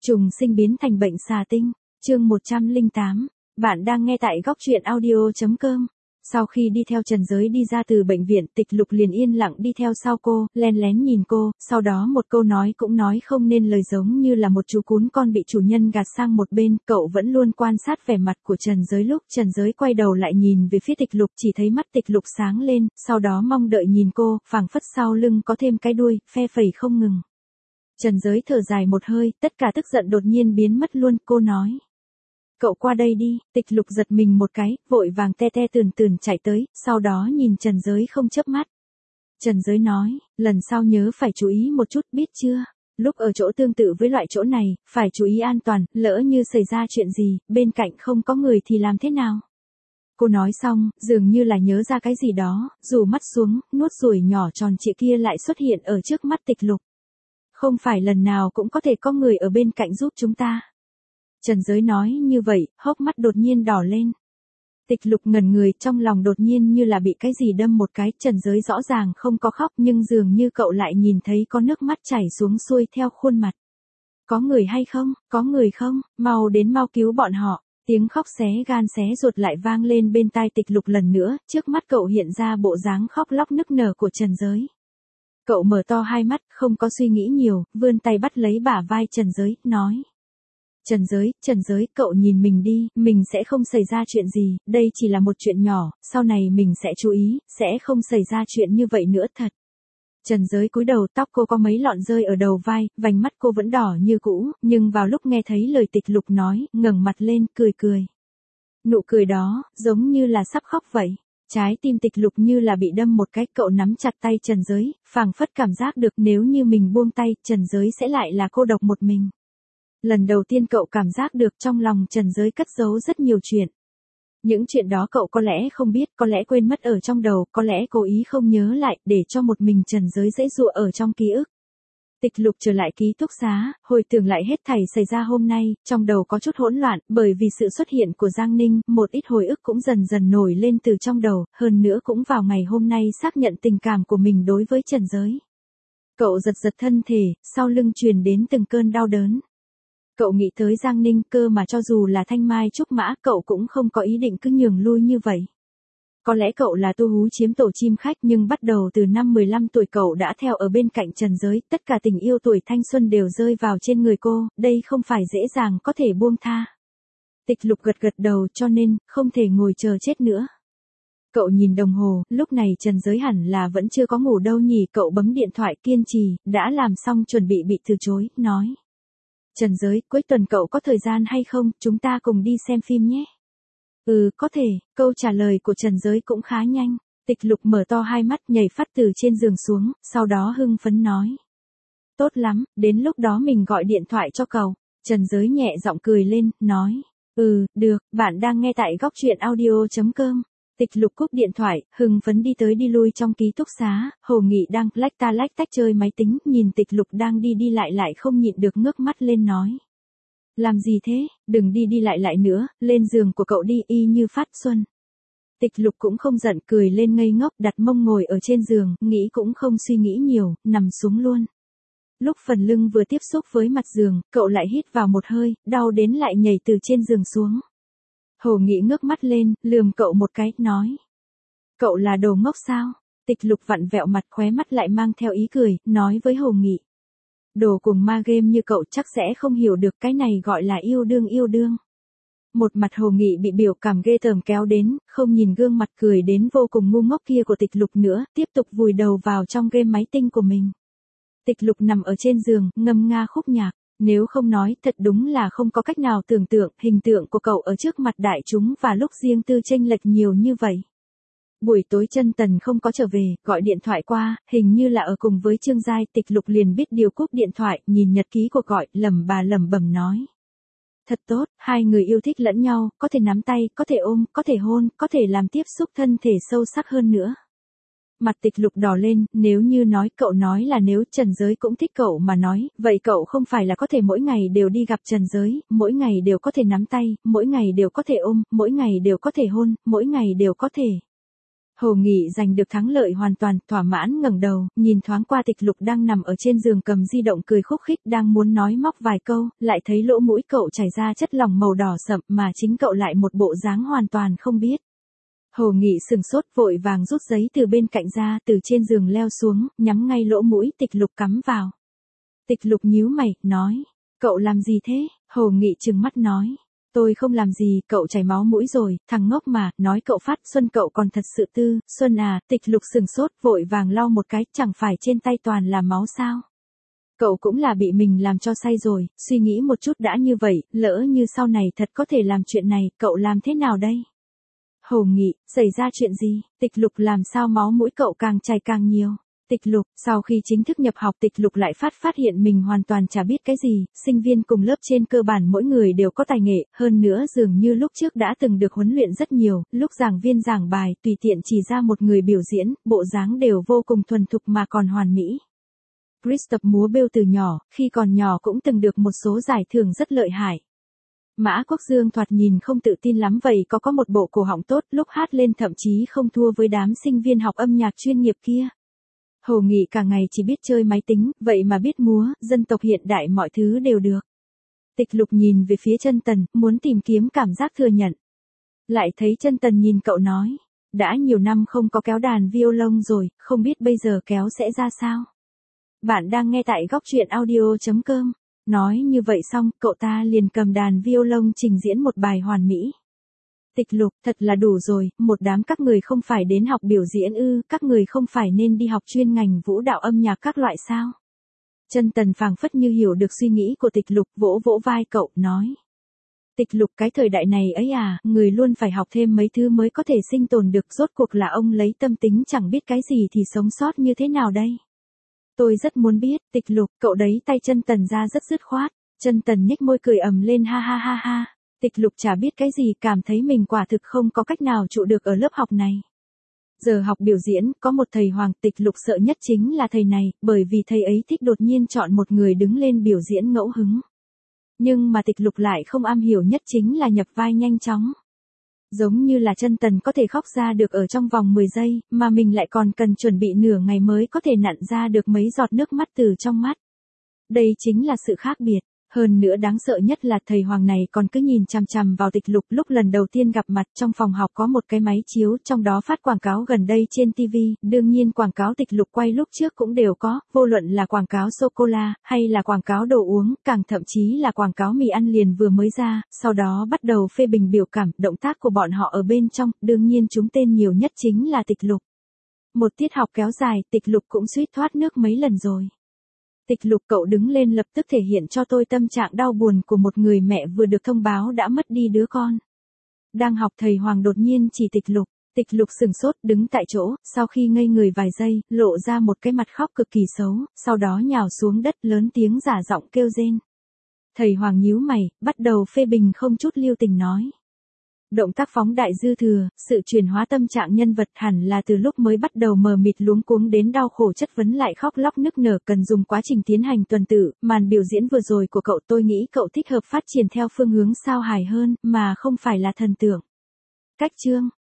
Trùng sinh biến thành bệnh xà tinh, chương 108. Bạn đang nghe tại góc truyện audio.com. Sau khi đi theo Trần Giới đi ra từ bệnh viện, Tịch Lục liền yên lặng đi theo sau cô, len lén nhìn cô, sau đó một câu nói cũng nói không nên lời, giống như là một chú cún con bị chủ nhân gạt sang một bên. Cậu vẫn luôn quan sát vẻ mặt của Trần Giới, lúc Trần Giới quay đầu lại nhìn về phía Tịch Lục, chỉ thấy mắt Tịch Lục sáng lên, sau đó mong đợi nhìn cô, phảng phất sau lưng có thêm cái đuôi, phe phẩy không ngừng. Trần Giới thở dài một hơi, tất cả tức giận đột nhiên biến mất luôn, cô nói. Cậu qua đây đi. Tịch Lục giật mình một cái, vội vàng te te tườn tườn chạy tới, sau đó nhìn Trần Giới không chớp mắt. Trần Giới nói, lần sau nhớ phải chú ý một chút, biết chưa? Lúc ở chỗ tương tự với loại chỗ này, phải chú ý an toàn, lỡ như xảy ra chuyện gì, bên cạnh không có người thì làm thế nào? Cô nói xong, dường như là nhớ ra cái gì đó, rủ mắt xuống, nuốt ruồi nhỏ tròn trịa kia lại xuất hiện ở trước mắt Tịch Lục. Không phải lần nào cũng có thể có người ở bên cạnh giúp chúng ta. Trần Giới nói như vậy, hốc mắt đột nhiên đỏ lên. Tịch Lục ngẩn người, trong lòng đột nhiên như là bị cái gì đâm một cái. Trần Giới rõ ràng không có khóc, nhưng dường như cậu lại nhìn thấy có nước mắt chảy xuống xuôi theo khuôn mặt. Có người hay không? Có người không? Mau đến, mau cứu bọn họ. Tiếng khóc xé gan xé ruột lại vang lên bên tai Tịch Lục lần nữa, trước mắt cậu hiện ra bộ dáng khóc lóc nức nở của Trần Giới. Cậu mở to hai mắt, không có suy nghĩ nhiều, vươn tay bắt lấy bả vai Trần Giới, nói. Trần Giới, cậu nhìn mình đi, mình sẽ không xảy ra chuyện gì, đây chỉ là một chuyện nhỏ, sau này mình sẽ chú ý, sẽ không xảy ra chuyện như vậy nữa thật. Trần Giới cúi đầu, tóc cô có mấy lọn rơi ở đầu vai, vành mắt cô vẫn đỏ như cũ, nhưng vào lúc nghe thấy lời Tịch Lục nói, ngẩng mặt lên, cười cười. Nụ cười đó, giống như là sắp khóc vậy. Trái tim Tịch Lục như là bị đâm một cái, cậu nắm chặt tay Trần Giới, phảng phất cảm giác được nếu như mình buông tay, Trần Giới sẽ lại là cô độc một mình. Lần đầu tiên cậu cảm giác được trong lòng Trần Giới cất giấu rất nhiều chuyện. Những chuyện đó cậu có lẽ không biết, có lẽ quên mất ở trong đầu, có lẽ cố ý không nhớ lại, để cho một mình Trần Giới dễ dụa ở trong ký ức. Tịch Lục trở lại ký túc xá, hồi tưởng lại hết thảy xảy ra hôm nay, trong đầu có chút hỗn loạn, bởi vì sự xuất hiện của Giang Ninh, một ít hồi ức cũng dần dần nổi lên từ trong đầu, hơn nữa cũng vào ngày hôm nay xác nhận tình cảm của mình đối với Trần Giới. Cậu giật giật thân thể, sau lưng truyền đến từng cơn đau đớn. Cậu nghĩ tới Giang Ninh, cơ mà cho dù là thanh mai trúc mã, cậu cũng không có ý định cứ nhường lui như vậy. Có lẽ cậu là tu hú chiếm tổ chim khách, nhưng bắt đầu từ năm 15 tuổi cậu đã theo ở bên cạnh Trần Giới, tất cả tình yêu tuổi thanh xuân đều rơi vào trên người cô, đây không phải dễ dàng có thể buông tha. Tịch Lục gật gật đầu, cho nên, không thể ngồi chờ chết nữa. Cậu nhìn đồng hồ, lúc này Trần Giới hẳn là vẫn chưa có ngủ đâu nhỉ, cậu bấm điện thoại kiên trì, đã làm xong chuẩn bị từ chối, nói. Trần Giới, cuối tuần cậu có thời gian hay không, chúng ta cùng đi xem phim nhé. Ừ, có thể, câu trả lời của Trần Giới cũng khá nhanh. Tịch Lục mở to hai mắt, nhảy phắt từ trên giường xuống, sau đó hưng phấn nói. Tốt lắm, đến lúc đó mình gọi điện thoại cho cậu. Trần Giới nhẹ giọng cười lên, nói. Ừ, được, bạn đang nghe tại góc truyện audio.com. Tịch Lục cúp điện thoại, hưng phấn đi tới đi lui trong ký túc xá, Hồ Nghị đang lách ta lách tách chơi máy tính, nhìn Tịch Lục đang đi đi lại không nhịn được ngước mắt lên nói. Làm gì thế, đừng đi đi lại nữa, lên giường của cậu đi, y như phát xuân. Tịch Lục cũng không giận, cười lên ngây ngốc, đặt mông ngồi ở trên giường, nghĩ cũng không suy nghĩ nhiều, nằm xuống luôn. Lúc phần lưng vừa tiếp xúc với mặt giường, cậu lại hít vào một hơi, đau đến lại nhảy từ trên giường xuống. Hồ Nghị ngước mắt lên, lườm cậu một cái, nói. Cậu là đồ ngốc sao? Tịch Lục vặn vẹo mặt, khóe mắt lại mang theo ý cười, nói với Hồ Nghị. Đồ cuồng ma game như cậu chắc sẽ không hiểu được cái này gọi là yêu đương. Một mặt Hồ Nghị bị biểu cảm ghê tởm kéo đến, không nhìn gương mặt cười đến vô cùng ngu ngốc kia của Tịch Lục nữa, tiếp tục vùi đầu vào trong game máy tinh của mình. Tịch Lục nằm ở trên giường, ngâm nga khúc nhạc. Nếu không nói, thật đúng là không có cách nào tưởng tượng, hình tượng của cậu ở trước mặt đại chúng và lúc riêng tư chênh lệch nhiều như vậy. Buổi tối Chân Tần không có trở về, gọi điện thoại qua, hình như là ở cùng với Trương Giai, Tịch Lục liền biết điều cúp điện thoại, nhìn nhật ký cuộc gọi, lẩm bẩm nói. Thật tốt, hai người yêu thích lẫn nhau, có thể nắm tay, có thể ôm, có thể hôn, có thể làm tiếp xúc thân thể sâu sắc hơn nữa. Mặt Tịch Lục đỏ lên, nếu như nói, cậu nói là nếu Trần Giới cũng thích cậu mà nói, vậy cậu không phải là có thể mỗi ngày đều đi gặp Trần Giới, mỗi ngày đều có thể nắm tay, mỗi ngày đều có thể ôm, mỗi ngày đều có thể hôn, mỗi ngày đều có thể. Hồ Nghị giành được thắng lợi hoàn toàn, thỏa mãn ngẩng đầu, nhìn thoáng qua Tịch Lục đang nằm ở trên giường cầm di động cười khúc khích đang muốn nói móc vài câu, lại thấy lỗ mũi cậu chảy ra chất lỏng màu đỏ sậm mà chính cậu lại một bộ dáng hoàn toàn không biết. Hồ Nghị sừng sốt vội vàng rút giấy từ bên cạnh ra, từ trên giường leo xuống, nhắm ngay lỗ mũi Tịch Lục cắm vào. Tịch Lục nhíu mày, nói, cậu làm gì thế? Hồ Nghị trừng mắt nói. Tôi không làm gì, cậu chảy máu mũi rồi, thằng ngốc mà, nói cậu phát, Xuân cậu còn thật sự tư, Xuân à, Tịch Lục sừng sốt, vội vàng lau một cái, chẳng phải trên tay toàn là máu sao. Cậu cũng là bị mình làm cho say rồi, suy nghĩ một chút đã như vậy, lỡ như sau này thật có thể làm chuyện này, cậu làm thế nào đây? Hồ Nghị, xảy ra chuyện gì? Tịch Lục làm sao máu mũi cậu càng chảy càng nhiều? Tịch Lục, sau khi chính thức nhập học Tịch Lục lại phát hiện mình hoàn toàn chả biết cái gì, sinh viên cùng lớp trên cơ bản mỗi người đều có tài nghệ, hơn nữa dường như lúc trước đã từng được huấn luyện rất nhiều, lúc giảng viên giảng bài tùy tiện chỉ ra một người biểu diễn, bộ dáng đều vô cùng thuần thục mà còn hoàn mỹ. Chris tập múa bêu từ nhỏ, khi còn nhỏ cũng từng được một số giải thưởng rất lợi hại. Mã Quốc Dương thoạt nhìn không tự tin lắm vậy có một bộ cổ họng tốt, lúc hát lên thậm chí không thua với đám sinh viên học âm nhạc chuyên nghiệp kia. Hồ Nghị cả ngày chỉ biết chơi máy tính, vậy mà biết múa, dân tộc hiện đại mọi thứ đều được. Tịch Lục nhìn về phía Chân Tần, muốn tìm kiếm cảm giác thừa nhận. Lại thấy Chân Tần nhìn cậu nói, đã nhiều năm không có kéo đàn violon rồi, không biết bây giờ kéo sẽ ra sao. Bạn đang nghe tại góc truyện audio.com. Nói như vậy xong, cậu ta liền cầm đàn violon trình diễn một bài hoàn mỹ. Tịch Lục, thật là đủ rồi, một đám các người không phải đến học biểu diễn ư, các người không phải nên đi học chuyên ngành vũ đạo âm nhạc các loại sao? Chân Tần phảng phất như hiểu được suy nghĩ của Tịch Lục, vỗ vỗ vai cậu, nói. Tịch Lục, cái thời đại này ấy à, người luôn phải học thêm mấy thứ mới có thể sinh tồn được, rốt cuộc là ông lấy tâm tính chẳng biết cái gì thì sống sót như thế nào đây? Tôi rất muốn biết, Tịch Lục, cậu đấy tay Chân Tần ra rất dứt khoát. Chân Tần nhếch môi cười ầm lên ha ha ha ha. Tịch Lục chả biết cái gì, cảm thấy mình quả thực không có cách nào trụ được ở lớp học này. Giờ học biểu diễn, có một thầy Hoàng, Tịch Lục sợ nhất chính là thầy này, bởi vì thầy ấy thích đột nhiên chọn một người đứng lên biểu diễn ngẫu hứng. Nhưng mà Tịch Lục lại không am hiểu nhất chính là nhập vai nhanh chóng. Giống như là Chân Tần có thể khóc ra được ở trong vòng 10 giây, mà mình lại còn cần chuẩn bị nửa ngày mới có thể nặn ra được mấy giọt nước mắt từ trong mắt. Đây chính là sự khác biệt. Hơn nữa đáng sợ nhất là thầy Hoàng này còn cứ nhìn chằm chằm vào Tịch Lục. Lúc lần đầu tiên gặp mặt trong phòng học có một cái máy chiếu, trong đó phát quảng cáo gần đây trên TV, đương nhiên quảng cáo Tịch Lục quay lúc trước cũng đều có, vô luận là quảng cáo sô-cô-la, hay là quảng cáo đồ uống, càng thậm chí là quảng cáo mì ăn liền vừa mới ra, sau đó bắt đầu phê bình biểu cảm, động tác của bọn họ ở bên trong, đương nhiên chúng tên nhiều nhất chính là Tịch Lục. Một tiết học kéo dài, Tịch Lục cũng suýt thoát nước mấy lần rồi. Tịch Lục, cậu đứng lên lập tức thể hiện cho tôi tâm trạng đau buồn của một người mẹ vừa được thông báo đã mất đi đứa con. Đang học thầy Hoàng đột nhiên chỉ Tịch Lục sừng sốt đứng tại chỗ, sau khi ngây người vài giây, lộ ra một cái mặt khóc cực kỳ xấu, sau đó nhào xuống đất lớn tiếng giả giọng kêu rên. Thầy Hoàng nhíu mày, bắt đầu phê bình không chút lưu tình nói. Động tác phóng đại dư thừa, sự chuyển hóa tâm trạng nhân vật hẳn là từ lúc mới bắt đầu mờ mịt luống cuống đến đau khổ chất vấn lại khóc lóc nức nở, cần dùng quá trình tiến hành tuần tự. Màn biểu diễn vừa rồi của cậu tôi nghĩ cậu thích hợp phát triển theo phương hướng sao hài hơn, mà không phải là thần tượng. Cách chương